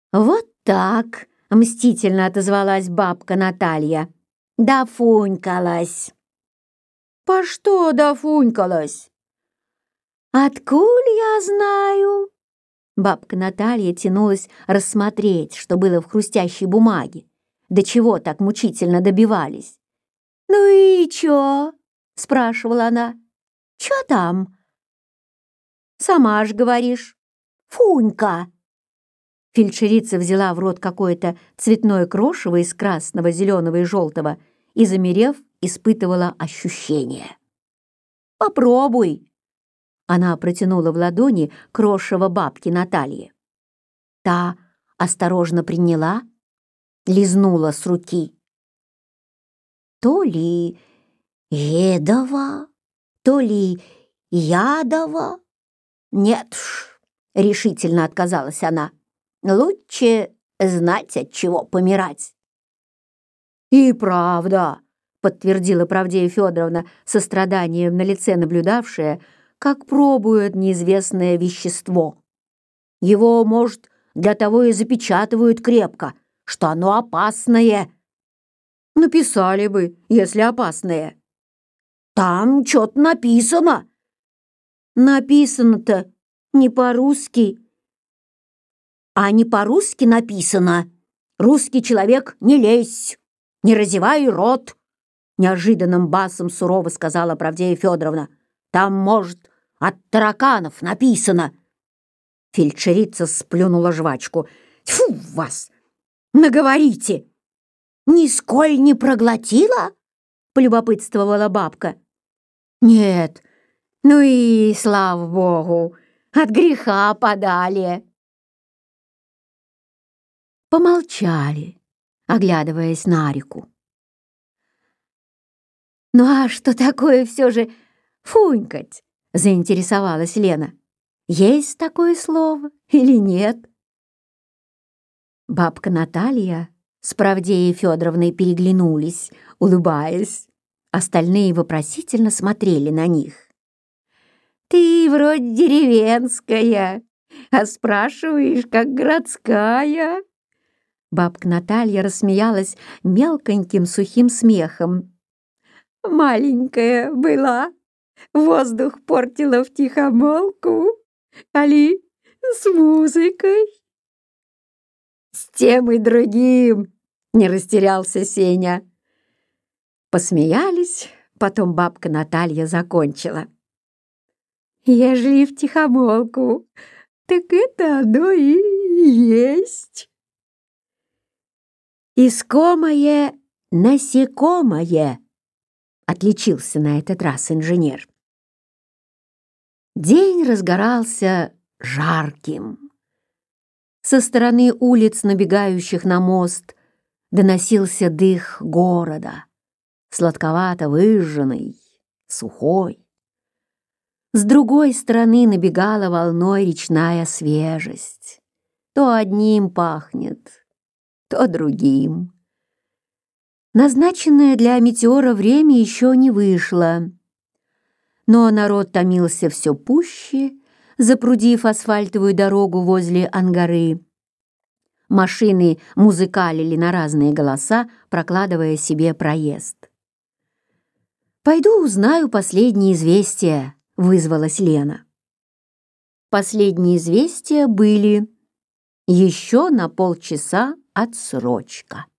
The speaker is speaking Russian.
«Вот так!» — мстительно отозвалась бабка Наталья. «Дофунькалась!» «По что дофунькалась?» «Откуль я знаю?» Бабка Наталья тянулась рассмотреть, что было в хрустящей бумаге, до чего так мучительно добивались. «Ну и чё?» — спрашивала она. «Чё там?» «Сама ж говоришь. Фунька!» Фельдшерица взяла в рот какое-то цветное крошево из красного, зеленого и желтого и, замерев, испытывала ощущение. «Попробуй!» Она протянула в ладони крошево бабки Натальи. Та осторожно приняла, лизнула с руки. То ли едово, то ли ядово. «Нет уж», — решительно отказалась она, — «лучше знать, от чего помирать». «И правда», — подтвердила Правдея Федоровна, со страданием на лице наблюдавшая, как пробуют неизвестное вещество. «Его, может, для того и запечатывают крепко, что оно опасное». «Написали бы, если опасное». «Там что-то написано». «Написано-то не по-русски». «А не по-русски написано: русский человек, не лезь, не разевай рот», неожиданным басом сурово сказала Правдея Федоровна. «Там, может, от тараканов написано». Фельдшерица сплюнула жвачку. «Тьфу вас! Наговорите!» «Нисколь не проглотила?» — полюбопытствовала бабка. «Нет, ну и, слава богу, от греха подали». Помолчали, оглядываясь на реку. «Ну а что такое все же фунькать?» — заинтересовалась Лена. «Есть такое слово или нет?» Бабка Наталья с Правдеей Федоровной переглянулись, улыбаясь. Остальные вопросительно смотрели на них. «Ты вроде деревенская, а спрашиваешь, как городская». Бабка Наталья рассмеялась мелконьким сухим смехом. «Маленькая была, воздух портила втихомолку, али с музыкой?» «С тем и другим», — не растерялся Сеня. Посмеялись, потом бабка Наталья закончила. «Ежели втихомолку, так это оно и есть». «Искомое насекомое», — отличился на этот раз инженер. День разгорался жарким. Со стороны улиц, набегающих на мост, доносился дых города, сладковато выжженный, сухой. С другой стороны набегала волной речная свежесть. То одним пахнет, то другим. Назначенное для метеора время еще не вышло, но народ томился все пуще, запрудив асфальтовую дорогу возле Ангары. Машины музыкалили на разные голоса, прокладывая себе проезд. «Пойду узнаю последние известия», — вызвалась Лена. Последние известия были: еще на полчаса отсрочка.